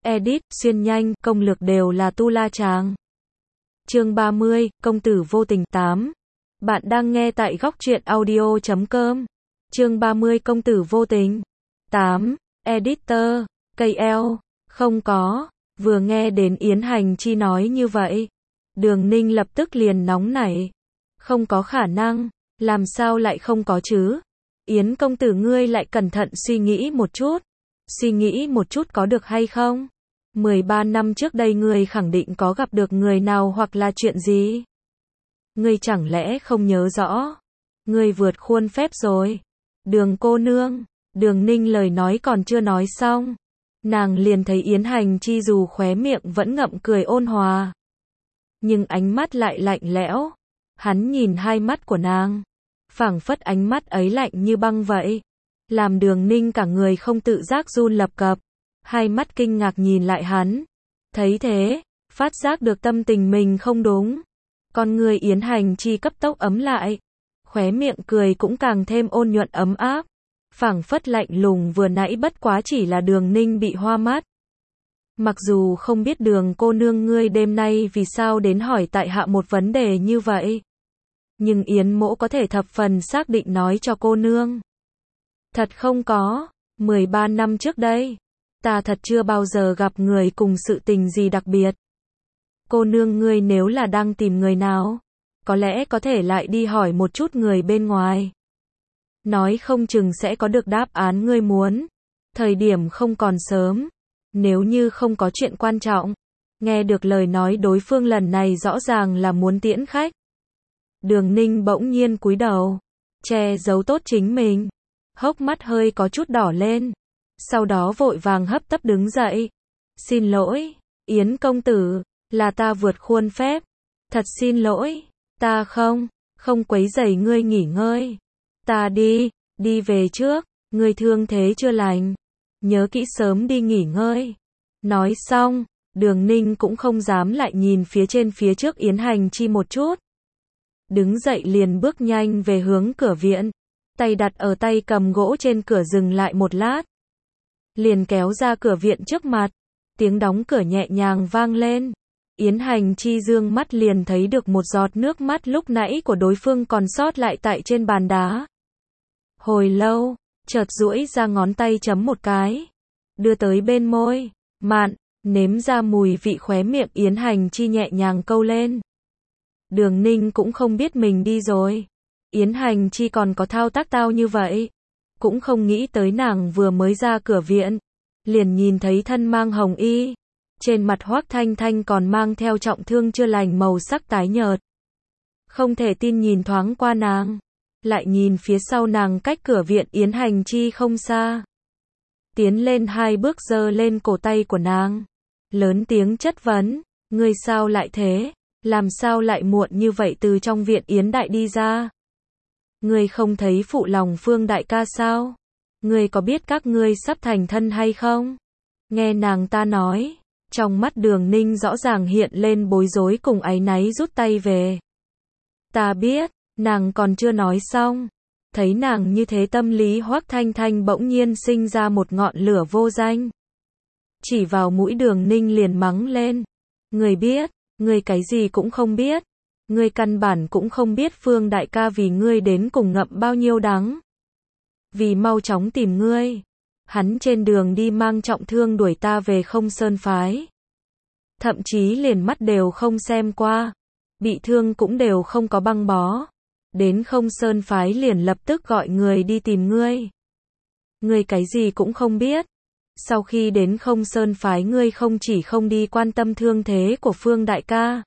edit, xuyên nhanh, công lược đều là tu la chàng. Chương 30, công tử vô tình 8. Bạn đang nghe tại góc truyện audio.com. Chương 30 công tử vô tình 8. Editor, KL, không có. Vừa nghe đến Yến Hành Chi nói như vậy, Đường Ninh lập tức liền nóng nảy. Không có khả năng, làm sao lại không có chứ? Yến công tử ngươi lại cẩn thận suy nghĩ một chút. Suy nghĩ một chút có được hay không? 13 năm trước đây ngươi khẳng định có gặp được người nào hoặc là chuyện gì? Ngươi chẳng lẽ không nhớ rõ? Ngươi vượt khuôn phép rồi. Đường cô nương, Đường Ninh lời nói còn chưa nói xong. Nàng liền thấy Yến Hành Chi dù khóe miệng vẫn ngậm cười ôn hòa, nhưng ánh mắt lại lạnh lẽo. Hắn nhìn hai mắt của nàng, phảng phất ánh mắt ấy lạnh như băng vậy, làm Đường Ninh cả người không tự giác run lập cập. Hai mắt kinh ngạc nhìn lại hắn. Thấy thế, phát giác được tâm tình mình không đúng. Con người Yến Hành Chi cấp tốc ấm lại, khóe miệng cười cũng càng thêm ôn nhuận ấm áp, phảng phất lạnh lùng vừa nãy bất quá chỉ là Đường Ninh bị hoa mắt. Mặc dù không biết Đường cô nương ngươi đêm nay vì sao đến hỏi tại hạ một vấn đề như vậy, nhưng Yến mỗ có thể thập phần xác định nói cho cô nương. Thật không có, 13 năm trước đây, ta thật chưa bao giờ gặp người cùng sự tình gì đặc biệt. Cô nương ngươi nếu là đang tìm người nào, có lẽ có thể lại đi hỏi một chút người bên ngoài. Nói không chừng sẽ có được đáp án ngươi muốn. Thời điểm không còn sớm. Nếu như không có chuyện quan trọng. Nghe được lời nói đối phương lần này rõ ràng là muốn tiễn khách. Đường Ninh bỗng nhiên cúi đầu, che giấu tốt chính mình, hốc mắt hơi có chút đỏ lên. Sau đó vội vàng hấp tấp đứng dậy. Xin lỗi, Yến công tử, là ta vượt khuôn phép. Thật xin lỗi, ta không quấy rầy ngươi nghỉ ngơi. Ta đi về trước, ngươi thương thế chưa lành. Nhớ kỹ sớm đi nghỉ ngơi. Nói xong, Đường Ninh cũng không dám lại nhìn phía trước Yến Hành Chi một chút. Đứng dậy liền bước nhanh về hướng cửa viện. Tay đặt ở tay cầm gỗ trên cửa dừng lại một lát. Liền kéo ra cửa viện trước mặt. Tiếng đóng cửa nhẹ nhàng vang lên. Yến Hành Chi dương mắt liền thấy được một giọt nước mắt lúc nãy của đối phương còn sót lại tại trên bàn đá. Hồi lâu, chợt duỗi ra ngón tay chấm một cái, đưa tới bên môi, mạn, nếm ra mùi vị khóe miệng Yến Hành Chi nhẹ nhàng câu lên. Đường Ninh cũng không biết mình đi rồi. Yến Hành Chi còn có thao tác tao như vậy. Cũng không nghĩ tới nàng vừa mới ra cửa viện, liền nhìn thấy thân mang hồng y. Trên mặt Hoắc Thanh Thanh còn mang theo trọng thương chưa lành màu sắc tái nhợt. Không thể tin nhìn thoáng qua nàng. Lại nhìn phía sau nàng cách cửa viện Yến Hành Chi không xa. Tiến lên hai bước giơ lên cổ tay của nàng. Lớn tiếng chất vấn. Ngươi sao lại thế? Làm sao lại muộn như vậy từ trong viện Yến Đại đi ra? Ngươi không thấy phụ lòng Phương đại ca sao? Ngươi có biết các ngươi sắp thành thân hay không? Nghe nàng ta nói. Trong mắt Đường Ninh rõ ràng hiện lên bối rối cùng áy náy rút tay về. Ta biết, nàng còn chưa nói xong. Thấy nàng như thế tâm lý Hoắc Thanh Thanh bỗng nhiên sinh ra một ngọn lửa vô danh. Chỉ vào mũi Đường Ninh liền mắng lên. Ngươi biết, ngươi cái gì cũng không biết. Ngươi căn bản cũng không biết Phương đại ca vì ngươi đến cùng ngậm bao nhiêu đắng. Vì mau chóng tìm ngươi. Hắn trên đường đi mang trọng thương đuổi ta về Không Sơn phái. Thậm chí liền mắt đều không xem qua. Bị thương cũng đều không có băng bó. Đến Không Sơn phái liền lập tức gọi người đi tìm ngươi. Ngươi cái gì cũng không biết. Sau khi đến Không Sơn phái ngươi không chỉ không đi quan tâm thương thế của Phương đại ca.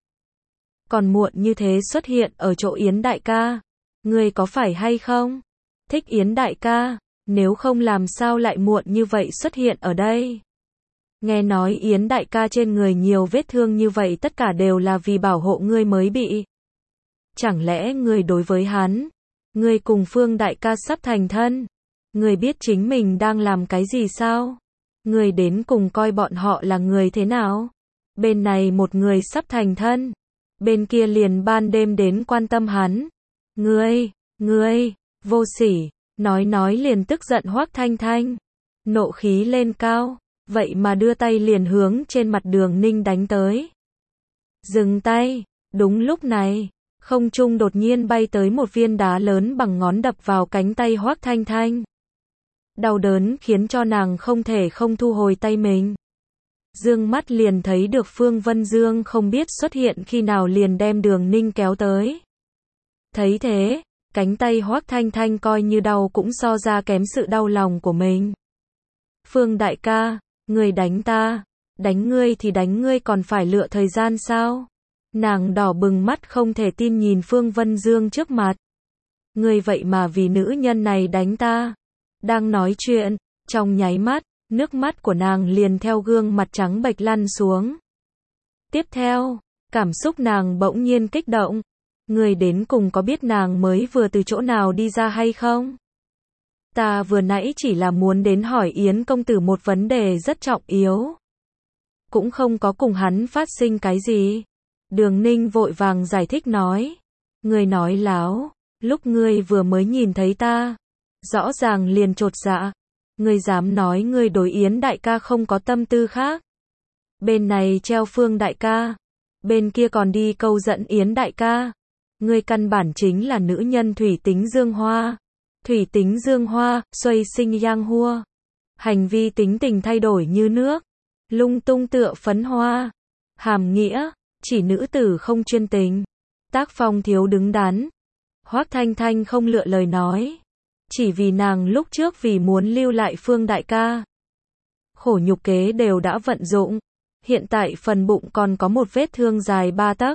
Còn muộn như thế xuất hiện ở chỗ Yến đại ca. Ngươi có phải hay không? Thích Yến đại ca. Nếu không làm sao lại muộn như vậy xuất hiện ở đây? Nghe nói Yến đại ca trên người nhiều vết thương như vậy tất cả đều là vì bảo hộ ngươi mới bị. Chẳng lẽ ngươi đối với hắn? Ngươi cùng Phương đại ca sắp thành thân. Ngươi biết chính mình đang làm cái gì sao? Ngươi đến cùng coi bọn họ là người thế nào? Bên này một người sắp thành thân. Bên kia liền ban đêm đến quan tâm hắn. Ngươi, vô sỉ. Nói liền tức giận Hoắc Thanh Thanh. Nộ khí lên cao. vậy mà đưa tay liền hướng trên mặt Đường Ninh đánh tới. Dừng tay, đúng lúc này, không trung đột nhiên bay tới một viên đá lớn bằng ngón đập vào cánh tay Hoắc Thanh Thanh. Đau đớn khiến cho nàng không thể không thu hồi tay mình. Dương mắt liền thấy được Phương Vân Dương không biết xuất hiện khi nào liền đem Đường Ninh kéo tới. Thấy thế, cánh tay Hoắc Thanh Thanh coi như đau cũng so ra kém sự đau lòng của mình. Phương đại ca, người đánh ta, đánh ngươi thì đánh ngươi còn phải lựa thời gian sao? Nàng đỏ bừng mắt không thể tin nhìn Phương Vân Dương trước mặt. Ngươi vậy mà vì nữ nhân này đánh ta. Đang nói chuyện, trong nháy mắt, nước mắt của nàng liền theo gương mặt trắng bệch lăn xuống. Tiếp theo, cảm xúc nàng bỗng nhiên kích động. Người đến cùng có biết nàng mới vừa từ chỗ nào đi ra hay không? Ta vừa nãy chỉ là muốn đến hỏi Yến công tử một vấn đề rất trọng yếu. Cũng không có cùng hắn phát sinh cái gì. Đường Ninh vội vàng giải thích nói. Ngươi nói láo, lúc ngươi vừa mới nhìn thấy ta, rõ ràng liền chột dạ. Ngươi dám nói ngươi đối Yến đại ca không có tâm tư khác. Bên này treo Phương đại ca, bên kia còn đi câu dẫn Yến đại ca. Ngươi căn bản chính là nữ nhân thủy tính dương hoa. Thủy tính dương hoa, xoay sinh yang hua. Hành vi tính tình thay đổi như nước, lung tung tựa phấn hoa. Hàm nghĩa, chỉ nữ tử không chuyên tình, tác phong thiếu đứng đắn. Hoắc Thanh Thanh không lựa lời nói. Chỉ vì nàng lúc trước vì muốn lưu lại Phương đại ca, khổ nhục kế đều đã vận dụng. Hiện tại phần bụng còn có một vết thương dài 3 tấc.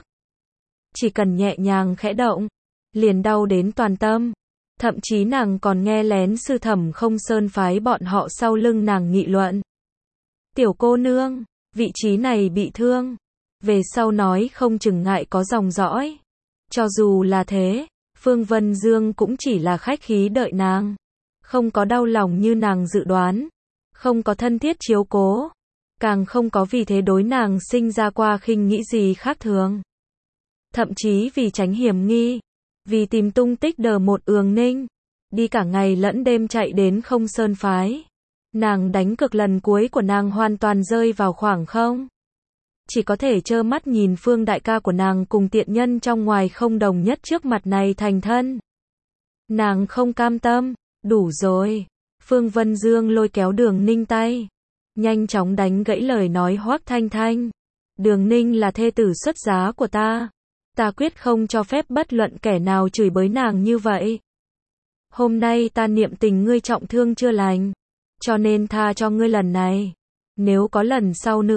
Chỉ cần nhẹ nhàng khẽ động, liền đau đến toàn tâm. Thậm chí nàng còn nghe lén sư thẩm Không Sơn phái bọn họ sau lưng nàng nghị luận. Tiểu cô nương, vị trí này bị thương, về sau nói không chừng ngại có dòng dõi. Cho dù là thế, Phương Vân Dương cũng chỉ là khách khí đợi nàng. Không có đau lòng như nàng dự đoán. Không có thân thiết chiếu cố. Càng không có vì thế đối nàng sinh ra qua khinh nghĩ gì khác thường. Thậm chí vì tránh hiểm nghi, vì tìm tung tích đờ một Ường Ninh, đi cả ngày lẫn đêm chạy đến Không Sơn phái. Nàng đánh cược lần cuối của nàng hoàn toàn rơi vào khoảng không. Chỉ có thể trơ mắt nhìn Phương đại ca của nàng cùng tiện nhân trong ngoài không đồng nhất trước mặt này thành thân. Nàng không cam tâm, đủ rồi. Phương Vân Dương lôi kéo Đường Ninh tay, nhanh chóng đánh gãy lời nói Hoắc Thanh Thanh. Đường Ninh là thê tử xuất giá của ta. Ta quyết không cho phép bất luận kẻ nào chửi bới nàng như vậy. Hôm nay ta niệm tình ngươi trọng thương chưa lành, cho nên tha cho ngươi lần này. Nếu có lần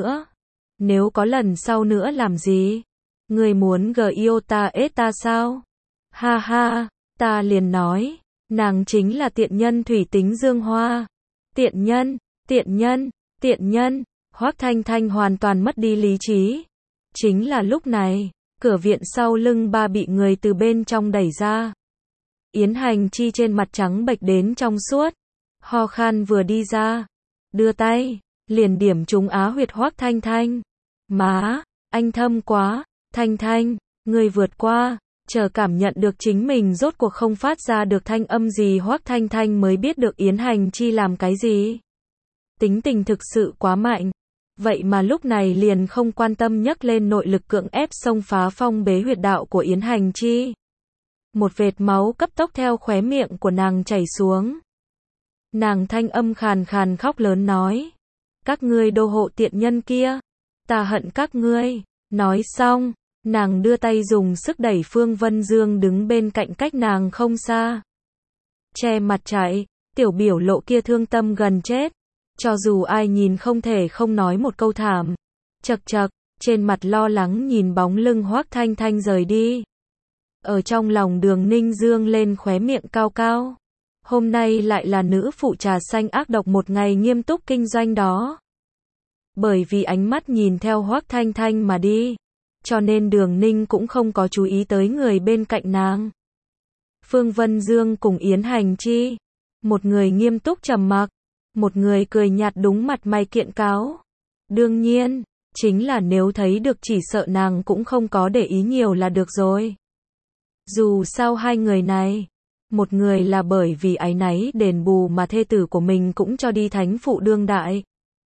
sau nữa làm gì? Ngươi muốn yêu ta ết ta sao? Ha ha, ta liền nói, nàng chính là tiện nhân thủy tính dương hoa. Tiện nhân. Hoắc Thanh Thanh hoàn toàn mất đi lý trí. Chính là lúc này, cửa viện sau lưng ba bị người từ bên trong đẩy ra. Yến Hành Chi trên mặt trắng bệch đến trong suốt, ho khan vừa đi ra, đưa tay, liền điểm trúng á huyệt Hoắc Thanh Thanh. Má, anh thâm quá, Thanh Thanh, người vượt qua, chờ cảm nhận được chính mình rốt cuộc không phát ra được thanh âm gì Hoắc Thanh Thanh mới biết được Yến Hành Chi làm cái gì. Tính tình thực sự quá mạnh. Vậy mà lúc này liền không quan tâm nhắc lên nội lực cưỡng ép xông phá phong bế huyệt đạo của Yến Hành Chi. Một vệt máu cấp tốc theo khóe miệng của nàng chảy xuống. Nàng thanh âm khàn khàn khóc lớn nói. Các ngươi đô hộ tiện nhân kia, ta hận các ngươi. Nói xong, nàng đưa tay dùng sức đẩy Phương Vân Dương đứng bên cạnh cách nàng không xa. Che mặt chạy, tiểu biểu lộ kia thương tâm gần chết. Cho dù ai nhìn không thể không nói một câu thảm. Chậc chậc, trên mặt lo lắng nhìn bóng lưng Hoắc Thanh Thanh rời đi. Ở trong lòng Đường Ninh dương lên khóe miệng cao cao. Hôm nay lại là nữ phụ trà xanh ác độc một ngày nghiêm túc kinh doanh đó. Bởi vì ánh mắt nhìn theo Hoắc Thanh Thanh mà đi, cho nên Đường Ninh cũng không có chú ý tới người bên cạnh nàng. Phương Vân Dương cùng Yến Hành Chi, một người nghiêm túc trầm mặc, một người cười nhạt đúng mặt mày kiện cáo. Đương nhiên, chính là nếu thấy được chỉ sợ nàng cũng không có để ý nhiều là được rồi. Dù sao hai người này, một người là bởi vì áy náy đền bù mà thê tử của mình cũng cho đi thánh phụ đương đại.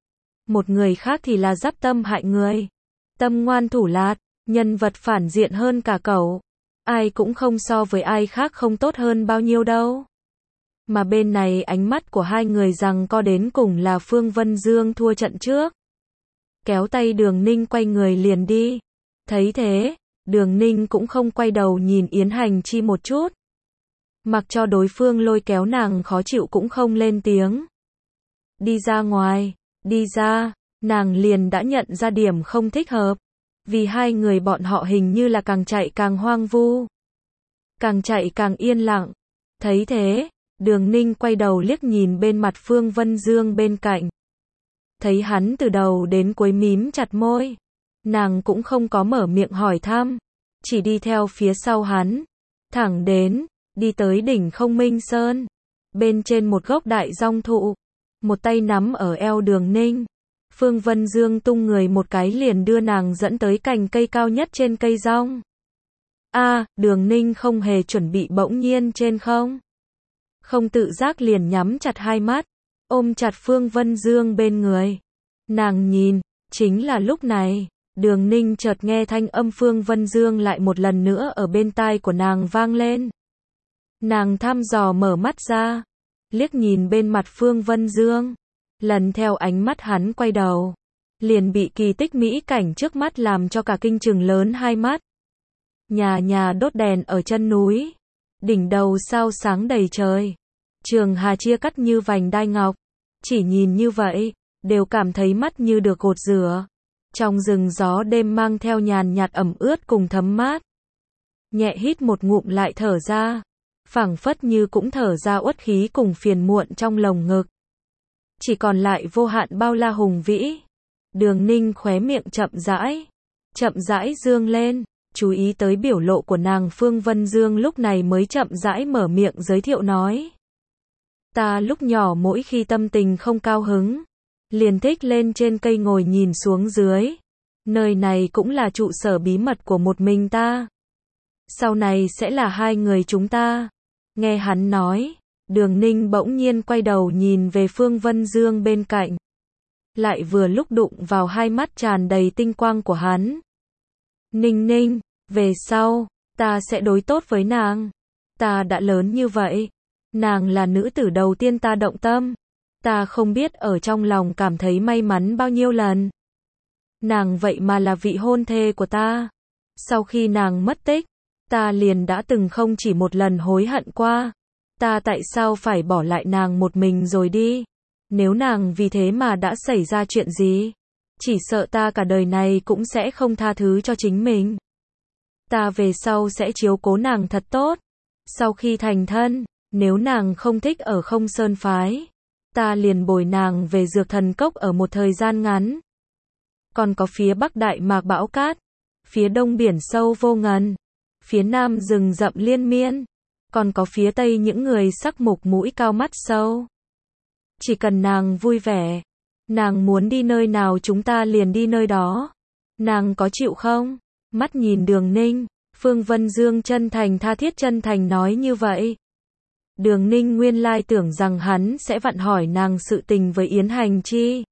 một người khác thì là giáp tâm hại người. Tâm ngoan thủ lạt, nhân vật phản diện hơn cả cậu. Ai cũng không so với ai khác không tốt hơn bao nhiêu đâu. Mà bên này ánh mắt của hai người giằng co đến cùng là Phương Vân Dương thua trận trước. Kéo tay Đường Ninh quay người liền đi. Thấy thế, Đường Ninh cũng không quay đầu nhìn Yến Hành Chi một chút. Mặc cho đối phương lôi kéo nàng khó chịu cũng không lên tiếng. Đi ra ngoài, đi ra, nàng liền đã nhận ra điểm không thích hợp. Vì hai người bọn họ hình như là càng chạy càng hoang vu. Càng chạy càng yên lặng. Thấy thế, Đường Ninh quay đầu liếc nhìn bên mặt Phương Vân Dương bên cạnh. Thấy hắn từ đầu đến cuối mím chặt môi. Nàng cũng không có mở miệng hỏi thăm. Chỉ đi theo phía sau hắn. Thẳng đến, đi tới đỉnh Không Minh Sơn. Bên trên một gốc đại dong thụ. Một tay nắm ở eo Đường Ninh. Phương Vân Dương tung người một cái liền đưa nàng dẫn tới cành cây cao nhất trên cây dong. Đường Ninh không hề chuẩn bị bỗng nhiên trên không. Không tự giác liền nhắm chặt hai mắt, ôm chặt Phương Vân Dương bên người. Nàng nhìn, chính là lúc này, Đường Ninh chợt nghe thanh âm Phương Vân Dương lại một lần nữa ở bên tai của nàng vang lên. Nàng thăm dò mở mắt ra, liếc nhìn bên mặt Phương Vân Dương. Lần theo ánh mắt hắn quay đầu, liền bị kỳ tích mỹ cảnh trước mắt làm cho cả kinh trừng lớn hai mắt. Nhà đốt đèn ở chân núi, đỉnh đầu sao sáng đầy trời. Trường hà chia cắt như vành đai ngọc, chỉ nhìn như vậy, đều cảm thấy mắt như được gột rửa. Trong rừng gió đêm mang theo nhàn nhạt ẩm ướt cùng thấm mát. Nhẹ hít một ngụm lại thở ra, phảng phất như cũng thở ra uất khí cùng phiền muộn trong lồng ngực. Chỉ còn lại vô hạn bao la hùng vĩ. Đường Ninh khóe miệng chậm rãi dương lên, chú ý tới biểu lộ của nàng. Phương Vân Dương lúc này mới chậm rãi mở miệng giới thiệu nói. Ta lúc nhỏ mỗi khi tâm tình không cao hứng, liền thích lên trên cây ngồi nhìn xuống dưới. Nơi này cũng là trụ sở bí mật của một mình ta. Sau này sẽ là hai người chúng ta. Nghe hắn nói, Đường Ninh bỗng nhiên quay đầu nhìn về Phương Vân Dương bên cạnh. Lại vừa lúc đụng vào hai mắt tràn đầy tinh quang của hắn. Ninh, về sau, ta sẽ đối tốt với nàng. Ta đã lớn như vậy. Nàng là nữ tử đầu tiên ta động tâm. Ta không biết ở trong lòng cảm thấy may mắn bao nhiêu lần. Nàng vậy mà là vị hôn thê của ta. Sau khi nàng mất tích, ta liền đã từng không chỉ một lần hối hận qua. Ta tại sao phải bỏ lại nàng một mình rồi đi? Nếu nàng vì thế mà đã xảy ra chuyện gì, chỉ sợ ta cả đời này cũng sẽ không tha thứ cho chính mình. Ta về sau sẽ chiếu cố nàng thật tốt. Sau khi thành thân, nếu nàng không thích ở Không Sơn phái, ta liền bồi nàng về Dược Thần Cốc ở một thời gian ngắn. Còn có phía Bắc Đại Mạc bão cát, phía Đông biển sâu vô ngần, phía Nam rừng rậm liên miên, còn có phía Tây những người sắc mục mũi cao mắt sâu. Chỉ cần nàng vui vẻ, nàng muốn đi nơi nào chúng ta liền đi nơi đó. Nàng có chịu không? Mắt nhìn Đường Ninh, Phương Vân Dương chân thành tha thiết chân thành nói như vậy. Đường Ninh nguyên lai tưởng rằng hắn sẽ vặn hỏi nàng sự tình với Yến Hành Chi.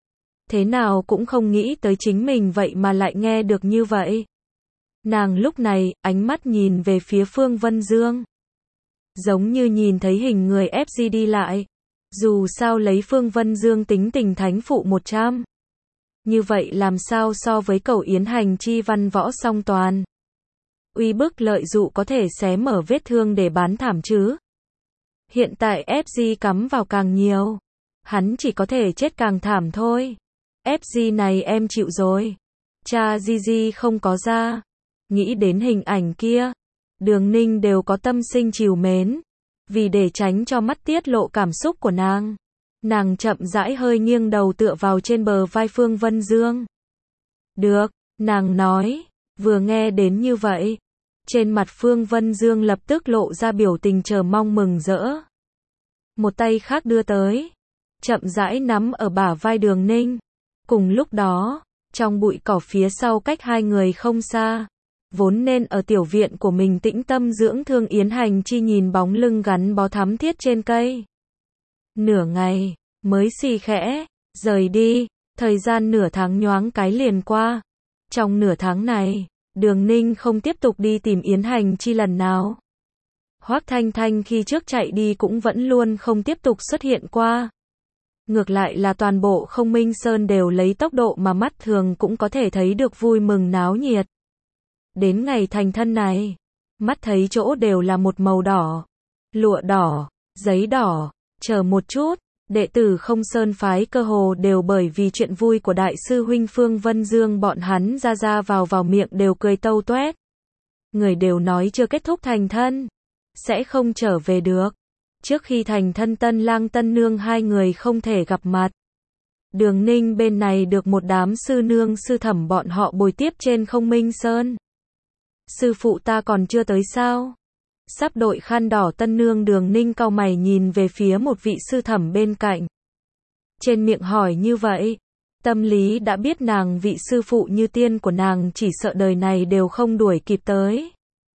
Thế nào cũng không nghĩ tới chính mình vậy mà lại nghe được như vậy. Nàng lúc này, ánh mắt nhìn về phía Phương Vân Dương. Giống như nhìn thấy hình người FG đi lại. Dù sao lấy Phương Vân Dương tính tình thánh phụ 100. Như vậy làm sao so với cậu Yến Hành Chi văn võ song toàn. Uy bức lợi dụ có thể xé mở vết thương để bán thảm chứ. Hiện tại FG cắm vào càng nhiều. Hắn chỉ có thể chết càng thảm thôi. FG này em chịu rồi. Cha Gigi không có ra. Nghĩ đến hình ảnh kia, Đường Ninh đều có tâm sinh trìu mến. Vì để tránh cho mắt tiết lộ cảm xúc của nàng, nàng chậm rãi hơi nghiêng đầu tựa vào trên bờ vai Phương Vân Dương. Được, nàng nói. Vừa nghe đến như vậy, trên mặt Phương Vân Dương lập tức lộ ra biểu tình chờ mong mừng rỡ. Một tay khác đưa tới, chậm rãi nắm ở bả vai Đường Ninh. Cùng lúc đó, trong bụi cỏ phía sau cách hai người không xa, vốn nên ở tiểu viện của mình tĩnh tâm dưỡng thương Yến Hành Chi nhìn bóng lưng gắn bó thắm thiết trên cây. Nửa ngày, mới xì khẽ, rời đi. Thời gian nửa tháng nhoáng cái liền qua. Trong nửa tháng này, Đường Ninh không tiếp tục đi tìm Yến Hành Chi lần nào. Hoắc Thanh Thanh khi trước chạy đi cũng vẫn luôn không tiếp tục xuất hiện qua. Ngược lại là toàn bộ Không Minh Sơn đều lấy tốc độ mà mắt thường cũng có thể thấy được vui mừng náo nhiệt. Đến ngày thành thân này, mắt thấy chỗ đều là một màu đỏ, lụa đỏ, giấy đỏ, chờ một chút, đệ tử Không Sơn phái cơ hồ đều bởi vì chuyện vui của đại sư huynh Phương Vân Dương bọn hắn ra vào miệng đều cười tâu toét. Người đều nói chưa kết thúc thành thân, sẽ không trở về được. Trước khi thành thân tân lang tân nương hai người không thể gặp mặt. Đường Ninh bên này được một đám sư nương sư thẩm bọn họ bồi tiếp trên Không Minh Sơn. Sư phụ ta còn chưa tới sao? Sắp đội khăn đỏ tân nương Đường Ninh cau mày nhìn về phía một vị sư thẩm bên cạnh. Trên miệng hỏi như vậy, tâm lý đã biết nàng vị sư phụ như tiên của nàng chỉ sợ đời này đều không đuổi kịp tới.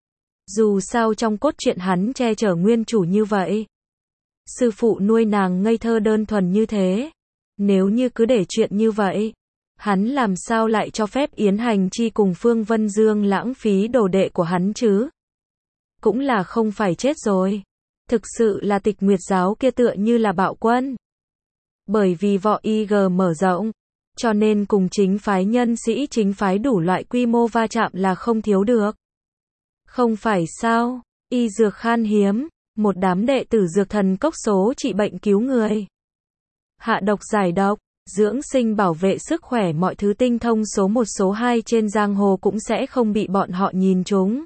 Dù sao trong cốt truyện hắn che chở nguyên chủ như vậy. Sư phụ nuôi nàng ngây thơ đơn thuần như thế. Nếu như cứ để chuyện như vậy, hắn làm sao lại cho phép Yến Hành Chi cùng Phương Vân Dương lãng phí đồ đệ của hắn chứ? Cũng là không phải chết rồi. Thực sự là Tịch Nguyệt giáo kia tựa như là bạo quân. Bởi vì võ IG mở rộng, cho nên cùng chính phái nhân sĩ chính phái đủ loại quy mô va chạm là không thiếu được. Không phải sao, y dược khan hiếm, một đám đệ tử dược thần cốc số trị bệnh cứu người. Hạ độc giải độc, dưỡng sinh bảo vệ sức khỏe mọi thứ tinh thông số 1 số 2 trên giang hồ cũng sẽ không bị bọn họ nhìn trúng.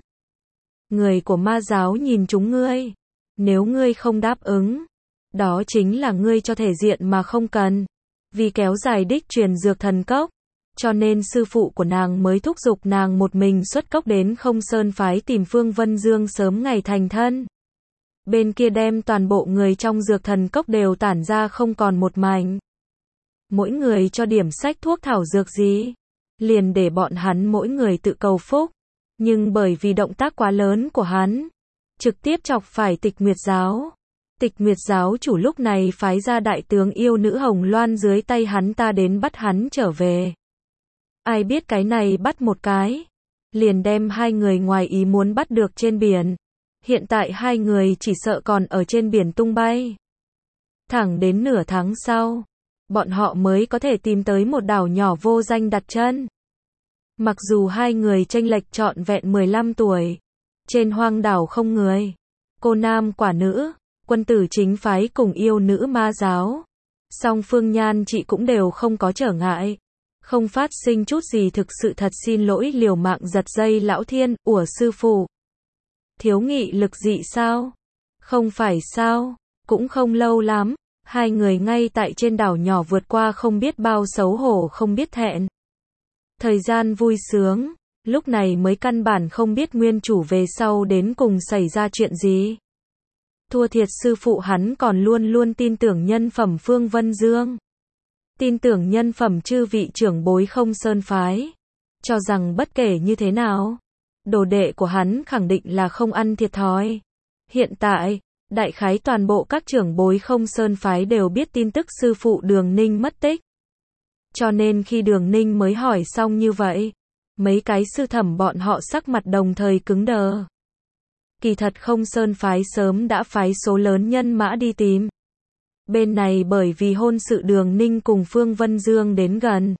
Người của ma giáo nhìn trúng ngươi. Nếu ngươi không đáp ứng, đó chính là ngươi cho thể diện mà không cần. Vì kéo dài đích truyền dược thần cốc, cho nên sư phụ của nàng mới thúc giục nàng một mình xuất cốc đến Không Sơn phái tìm Phương Vân Dương sớm ngày thành thân. Bên kia đem toàn bộ người trong dược thần cốc đều tản ra không còn một mảnh. Mỗi người cho điểm sách thuốc thảo dược gì, liền để bọn hắn mỗi người tự cầu phúc. Nhưng bởi vì động tác quá lớn của hắn, trực tiếp chọc phải Tịch Nguyệt giáo. Tịch Nguyệt giáo chủ lúc này phái ra đại tướng yêu nữ Hồng Loan dưới tay hắn ta đến bắt hắn trở về. Ai biết cái này bắt một cái, liền đem hai người ngoài ý muốn bắt được trên biển. Hiện tại hai người chỉ sợ còn ở trên biển tung bay. Thẳng đến nửa tháng sau, bọn họ mới có thể tìm tới một đảo nhỏ vô danh đặt chân. Mặc dù hai người chênh lệch trọn vẹn 15 tuổi, trên hoang đảo không người, cô nam quả nữ, quân tử chính phái cùng yêu nữ ma giáo, song phương nhan chị cũng đều không có trở ngại, không phát sinh chút gì. Thực sự thật xin lỗi, liều mạng giật dây lão thiên, ủa sư phụ, thiếu nghị lực dị sao? Không phải sao, cũng không lâu lắm, hai người ngay tại trên đảo nhỏ vượt qua không biết bao xấu hổ không biết thẹn. Thời gian vui sướng, lúc này mới căn bản không biết nguyên chủ về sau đến cùng xảy ra chuyện gì. Thua thiệt sư phụ hắn còn luôn luôn tin tưởng nhân phẩm Phương Vân Dương. Tin tưởng nhân phẩm chư vị trưởng bối Không Sơn phái. Cho rằng bất kể như thế nào, đồ đệ của hắn khẳng định là không ăn thiệt thòi. Hiện tại, đại khái toàn bộ các trưởng bối Không Sơn phái đều biết tin tức sư phụ Đường Ninh mất tích. Cho nên khi Đường Ninh mới hỏi xong như vậy, mấy cái sư thẩm bọn họ sắc mặt đồng thời cứng đờ. Kỳ thật Không Sơn phái sớm đã phái số lớn nhân mã đi tìm. Bên này bởi vì hôn sự Đường Ninh cùng Phương Vân Dương đến gần.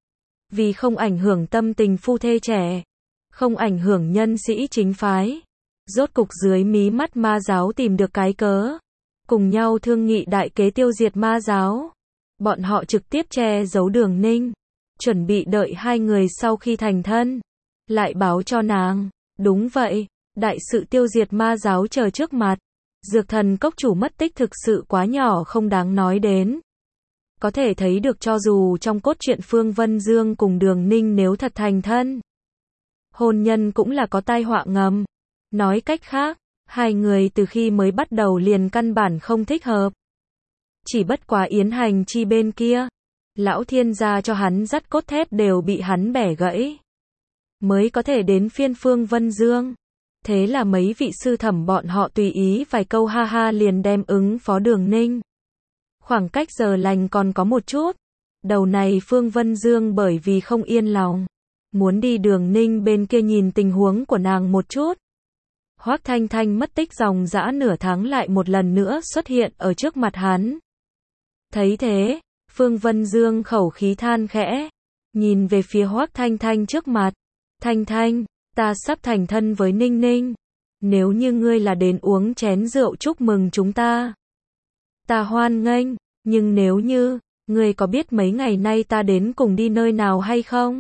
Vì không ảnh hưởng tâm tình phu thê trẻ, không ảnh hưởng nhân sĩ chính phái. Rốt cục dưới mí mắt ma giáo tìm được cái cớ. Cùng nhau thương nghị đại kế tiêu diệt ma giáo. Bọn họ trực tiếp che giấu Đường Ninh. Chuẩn bị đợi hai người sau khi thành thân. Lại báo cho nàng. Đúng vậy, đại sự tiêu diệt ma giáo chờ trước mặt. Dược thần cốc chủ mất tích thực sự quá nhỏ không đáng nói đến. Có thể thấy được cho dù trong cốt truyện Phương Vân Dương cùng Đường Ninh nếu thật thành thân, hôn nhân cũng là có tai họa ngầm. Nói cách khác, hai người từ khi mới bắt đầu liền căn bản không thích hợp. Chỉ bất quá Yến Hành Chi bên kia, lão thiên gia cho hắn dắt cốt thép đều bị hắn bẻ gãy. Mới có thể đến phiên Phương Vân Dương. Thế là mấy vị sư thẩm bọn họ tùy ý vài câu ha ha liền đem ứng phó Đường Ninh. Khoảng cách giờ lành còn có một chút. Đầu này Phương Vân Dương bởi vì không yên lòng, muốn đi Đường Ninh bên kia nhìn tình huống của nàng một chút. Hoắc Thanh Thanh mất tích dòng dã nửa tháng lại một lần nữa xuất hiện ở trước mặt hắn. Thấy thế, Phương Vân Dương khẩu khí than khẽ, nhìn về phía Hoắc Thanh Thanh trước mặt. Thanh Thanh, ta sắp thành thân với Ninh Ninh. Nếu như ngươi là đến uống chén rượu chúc mừng chúng ta hoan nghênh, nhưng nếu như, ngươi có biết mấy ngày nay ta đến cùng đi nơi nào hay không?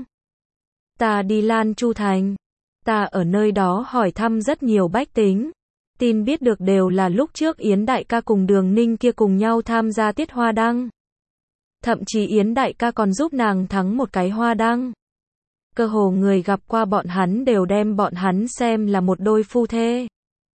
Ta đi Lan Chu Thành. Ta ở nơi đó hỏi thăm rất nhiều bách tính. Tin biết được đều là lúc trước Yến đại ca cùng Đường Ninh kia cùng nhau tham gia tiết hoa đăng. Thậm chí Yến đại ca còn giúp nàng thắng một cái hoa đăng. Cơ hồ người gặp qua bọn hắn đều đem bọn hắn xem là một đôi phu thê.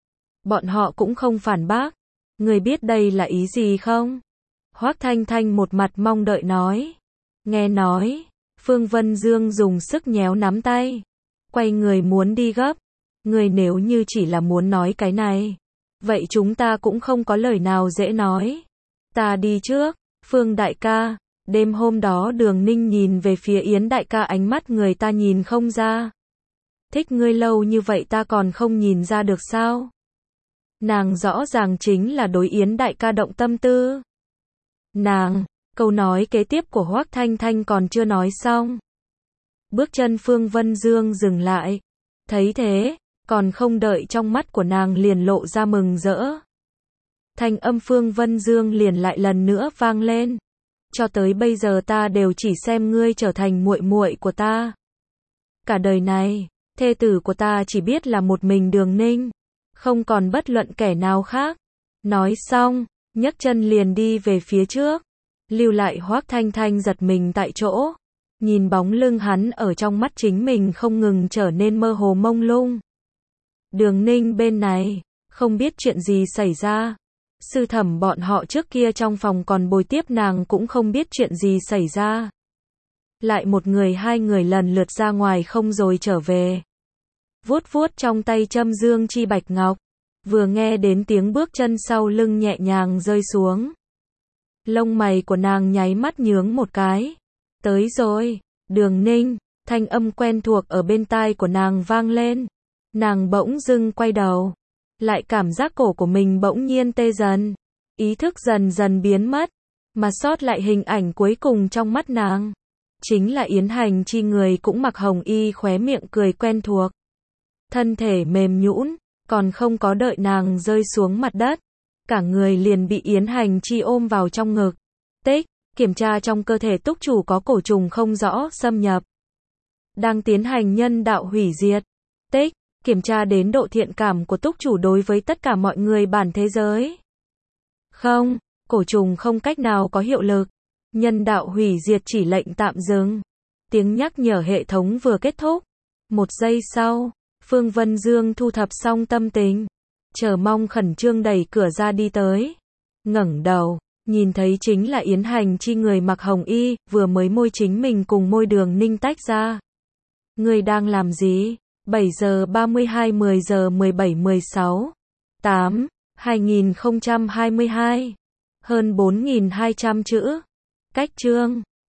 Bọn họ cũng không phản bác. Người biết đây là ý gì không? Hoắc Thanh Thanh một mặt mong đợi nói. Nghe nói, Phương Vân Dương dùng sức nhéo nắm tay, quay người muốn đi gấp. Người nếu như chỉ là muốn nói cái này, vậy chúng ta cũng không có lời nào dễ nói. Ta đi trước, Phương đại ca. Đêm hôm đó Đường Ninh nhìn về phía Yến đại ca, ánh mắt người ta nhìn không ra. Thích ngươi lâu như vậy ta còn không nhìn ra được sao? Nàng rõ ràng chính là đối Yến đại ca động tâm tư. Nàng, câu nói kế tiếp của Hoắc Thanh Thanh còn chưa nói xong. Bước chân Phương Vân Dương dừng lại. Thấy thế, còn không đợi trong mắt của nàng liền lộ ra mừng rỡ. Thanh âm Phương Vân Dương liền lại lần nữa vang lên. Cho tới bây giờ ta đều chỉ xem ngươi trở thành muội muội của ta. Cả đời này, thê tử của ta chỉ biết là một mình Đường Ninh, không còn bất luận kẻ nào khác. Nói xong, nhấc chân liền đi về phía trước, lưu lại Hoắc Thanh Thanh giật mình tại chỗ, nhìn bóng lưng hắn ở trong mắt chính mình không ngừng trở nên mơ hồ mông lung. Đường Ninh bên này, không biết chuyện gì xảy ra. Sư thẩm bọn họ trước kia trong phòng còn bồi tiếp nàng cũng không biết chuyện gì xảy ra. Lại một người hai người lần lượt ra ngoài không rồi trở về. Vuốt vuốt trong tay châm dương chi bạch ngọc, vừa nghe đến tiếng bước chân sau lưng nhẹ nhàng rơi xuống. Lông mày của nàng nháy mắt nhướng một cái. Tới rồi, Đường Ninh, thanh âm quen thuộc ở bên tai của nàng vang lên. Nàng bỗng dưng quay đầu, lại cảm giác cổ của mình bỗng nhiên tê dần, ý thức dần dần biến mất, mà sót lại hình ảnh cuối cùng trong mắt nàng. Chính là Yến Hành Chi, người cũng mặc hồng y, khóe miệng cười quen thuộc. Thân thể mềm nhũn, còn không có đợi nàng rơi xuống mặt đất, cả người liền bị Yến Hành Chi ôm vào trong ngực. Tích, kiểm tra trong cơ thể túc chủ có cổ trùng không rõ xâm nhập, đang tiến hành nhân đạo hủy diệt. Tích, kiểm tra đến độ thiện cảm của túc chủ đối với tất cả mọi người bản thế giới. Không, cổ trùng không cách nào có hiệu lực. Nhân đạo hủy diệt chỉ lệnh tạm dừng. Tiếng nhắc nhở hệ thống vừa kết thúc. Một giây sau, Phương Vân Dương thu thập xong tâm tình, chờ mong khẩn trương đẩy cửa ra đi tới. Ngẩng đầu, nhìn thấy chính là Yến Hành Chi, người mặc hồng y, vừa mới môi chính mình cùng môi Đường Ninh tách ra. Người đang làm gì? 7 giờ 32, 10 giờ 17, 16, 8, 2022. Hơn 4.200 chữ. Cách chương